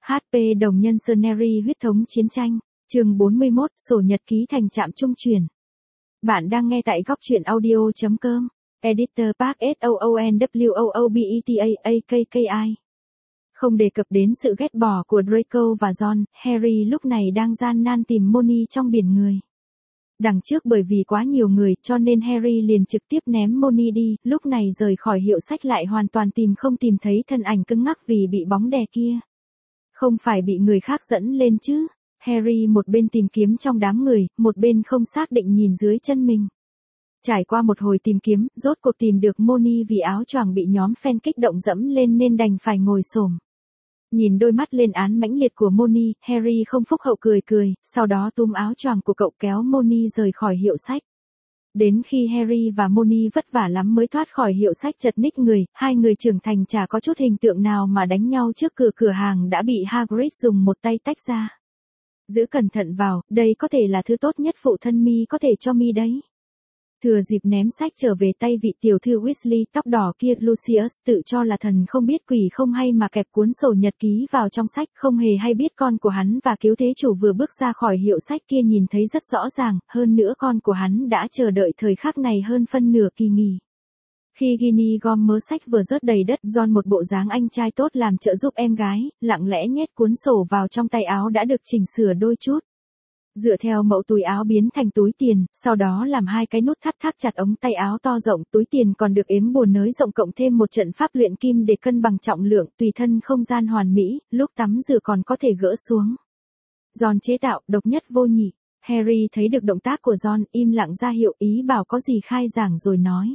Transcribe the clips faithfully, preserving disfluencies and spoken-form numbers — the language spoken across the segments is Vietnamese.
hát pê đồng nhân Scenery huyết thống chiến tranh, chương bốn mươi mốt, sổ nhật ký thành trạm trung chuyển. Bạn đang nghe tại góc truyện audio chấm com, Editor Park S O O N W O O B E T A A K K I. Không đề cập đến sự ghét bỏ của Draco và Ron, Harry lúc này đang gian nan tìm Molly trong biển người. Đằng trước bởi vì quá nhiều người cho nên Harry liền trực tiếp ném Molly đi, lúc này rời khỏi hiệu sách lại hoàn toàn tìm không tìm thấy thân ảnh cứng ngắc vì bị bóng đè kia. Không phải bị người khác dẫn lên chứ. Harry một bên tìm kiếm trong đám người, một bên không xác định nhìn dưới chân mình. Trải qua một hồi tìm kiếm, rốt cuộc tìm được Molly vì áo choàng bị nhóm fan kích động dẫm lên nên đành phải ngồi xổm. Nhìn đôi mắt lên án mãnh liệt của Molly, Harry không phúc hậu cười cười, sau đó túm áo choàng của cậu kéo Molly rời khỏi hiệu sách. Đến khi Harry và Molly vất vả lắm mới thoát khỏi hiệu sách chật ních người, hai người trưởng thành chả có chút hình tượng nào mà đánh nhau trước cửa cửa hàng đã bị Hagrid dùng một tay tách ra. Giữ cẩn thận vào, đây có thể là thứ tốt nhất phụ thân mi có thể cho mi đấy. Thừa dịp ném sách trở về tay vị tiểu thư Weasley tóc đỏ kia, Lucius tự cho là thần không biết quỷ không hay mà kẹp cuốn sổ nhật ký vào trong sách, không hề hay biết con của hắn và cứu thế chủ vừa bước ra khỏi hiệu sách kia nhìn thấy rất rõ ràng, hơn nữa con của hắn đã chờ đợi thời khắc này hơn phân nửa kỳ nghỉ. Khi Ginny gom mớ sách vừa rớt đầy đất, Ron một bộ dáng anh trai tốt làm trợ giúp em gái, lặng lẽ nhét cuốn sổ vào trong tay áo đã được chỉnh sửa đôi chút. Dựa theo mẫu túi áo biến thành túi tiền, sau đó làm hai cái nút thắt thắt chặt ống tay áo to rộng, túi tiền còn được ếm bùa nới rộng cộng thêm một trận pháp luyện kim để cân bằng trọng lượng, tùy thân không gian hoàn mỹ, lúc tắm rửa còn có thể gỡ xuống. Ron chế tạo, độc nhất vô nhị. Harry thấy được động tác của Ron, im lặng ra hiệu ý bảo có gì khai giảng rồi nói.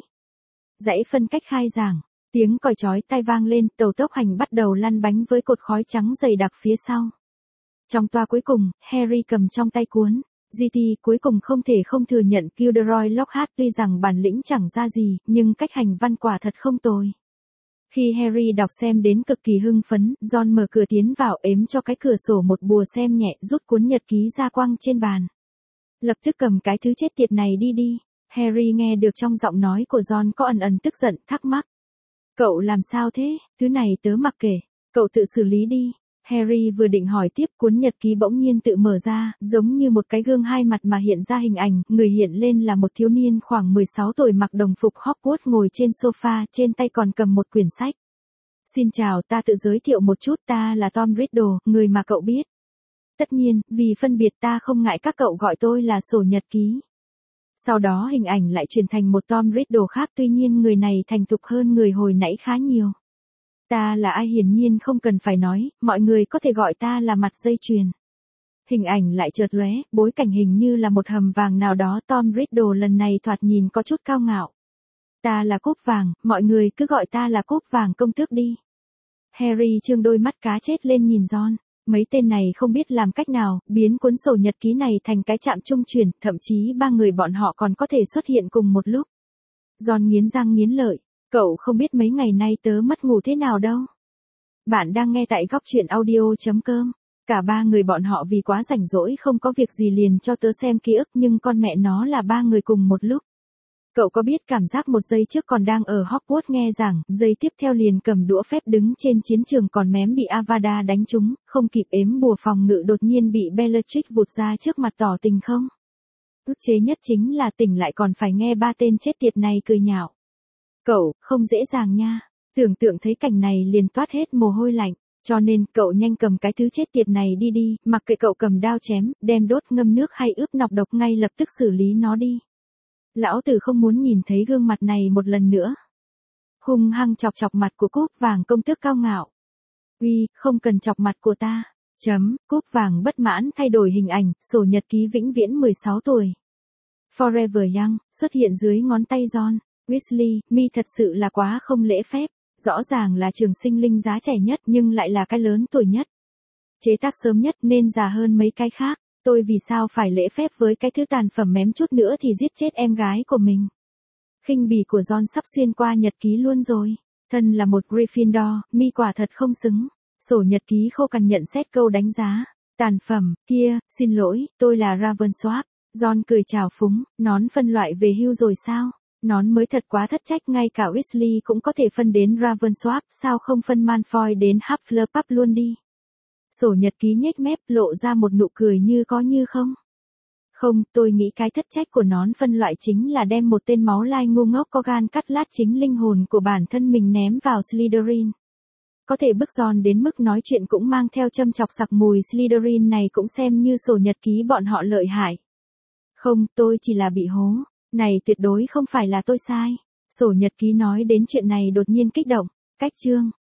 Dãy phân cách khai giảng, tiếng còi chói tai vang lên, tàu tốc hành bắt đầu lăn bánh với cột khói trắng dày đặc phía sau. Trong toa cuối cùng, Harry cầm trong tay cuốn giê tê cuối cùng không thể không thừa nhận Gilderoy Lockhart tuy rằng bản lĩnh chẳng ra gì, nhưng cách hành văn quả thật không tồi. Khi Harry đọc xem đến cực kỳ hưng phấn, Ron mở cửa tiến vào ếm cho cái cửa sổ một bùa xem nhẹ, rút cuốn nhật ký ra quăng trên bàn. Lập tức cầm cái thứ chết tiệt này đi đi. Harry nghe được trong giọng nói của Ron có ẩn ẩn tức giận, thắc mắc. Cậu làm sao thế, thứ này tớ mặc kệ, cậu tự xử lý đi. Harry vừa định hỏi tiếp, cuốn nhật ký bỗng nhiên tự mở ra, giống như một cái gương hai mặt mà hiện ra hình ảnh, người hiện lên là một thiếu niên khoảng mười sáu tuổi mặc đồng phục Hogwarts ngồi trên sofa, trên tay còn cầm một quyển sách. Xin chào, ta tự giới thiệu một chút, ta là Tom Riddle, người mà cậu biết. Tất nhiên, vì phân biệt ta không ngại các cậu gọi tôi là sổ nhật ký. Sau đó hình ảnh lại chuyển thành một Tom Riddle khác, tuy nhiên người này thành thục hơn người hồi nãy khá nhiều. Ta là ai hiển nhiên không cần phải nói, mọi người có thể gọi ta là mặt dây chuyền. Hình ảnh lại chợt lóe, bối cảnh hình như là một hầm vàng nào đó, Tom Riddle lần này thoạt nhìn có chút cao ngạo. Ta là cúp vàng, mọi người cứ gọi ta là cúp vàng công tước đi. Harry trương đôi mắt cá chết lên nhìn Ron. Mấy tên này không biết làm cách nào, biến cuốn sổ nhật ký này thành cái trạm trung chuyển, thậm chí ba người bọn họ còn có thể xuất hiện cùng một lúc. Ron nghiến răng nghiến lợi, cậu không biết mấy ngày nay tớ mất ngủ thế nào đâu. Bạn đang nghe tại góc truyện audio chấm com. Cả ba người bọn họ vì quá rảnh rỗi không có việc gì liền cho tớ xem ký ức, nhưng con mẹ nó là ba người cùng một lúc. Cậu có biết cảm giác một giây trước còn đang ở Hogwarts nghe giảng, giây tiếp theo liền cầm đũa phép đứng trên chiến trường còn mém bị Avada đánh trúng, không kịp ếm bùa phòng ngự đột nhiên bị Bellatrix vụt ra trước mặt tỏ tình không? Ức chế nhất chính là tỉnh lại còn phải nghe ba tên chết tiệt này cười nhạo. Cậu, không dễ dàng nha, tưởng tượng thấy cảnh này liền toát hết mồ hôi lạnh, cho nên cậu nhanh cầm cái thứ chết tiệt này đi đi, mặc kệ cậu cầm đao chém, đem đốt ngâm nước hay ướp nọc độc ngay lập tức xử lý nó đi. Lão tử không muốn nhìn thấy gương mặt này một lần nữa. Hung hăng chọc chọc mặt của cúp vàng công tước cao ngạo. Uy, không cần chọc mặt của ta. Chấm, cúp vàng bất mãn thay đổi hình ảnh, sổ nhật ký vĩnh viễn mười sáu tuổi. Forever Young, xuất hiện dưới ngón tay Ron. Weasley, mi thật sự là quá không lễ phép. Rõ ràng là trường sinh linh giá trẻ nhất nhưng lại là cái lớn tuổi nhất. Chế tác sớm nhất nên già hơn mấy cái khác. Tôi vì sao phải lễ phép với cái thứ tàn phẩm mém chút nữa thì giết chết em gái của mình. Khinh bỉ của Ron sắp xuyên qua nhật ký luôn rồi. Thân là một Gryffindor, mi quả thật không xứng. Sổ nhật ký khô cằn nhận xét câu đánh giá. Tàn phẩm, kia, xin lỗi, tôi là Ravensworth. Ron cười chào phúng, nón phân loại về hưu rồi sao? Nón mới thật quá thất trách, ngay cả Weasley cũng có thể phân đến Ravensworth, sao không phân Malfoy đến Hufflepuff luôn đi. Sổ nhật ký nhếch mép lộ ra một nụ cười như có như không. Không, tôi nghĩ cái thất trách của nón phân loại chính là đem một tên máu lai ngu ngốc có gan cắt lát chính linh hồn của bản thân mình ném vào Slytherin. Có thể bức giòn đến mức nói chuyện cũng mang theo châm chọc sặc mùi Slytherin này cũng xem như sổ nhật ký bọn họ lợi hại. Không, tôi chỉ là bị hố. Này tuyệt đối không phải là tôi sai. Sổ nhật ký nói đến chuyện này đột nhiên kích động. Cách chương.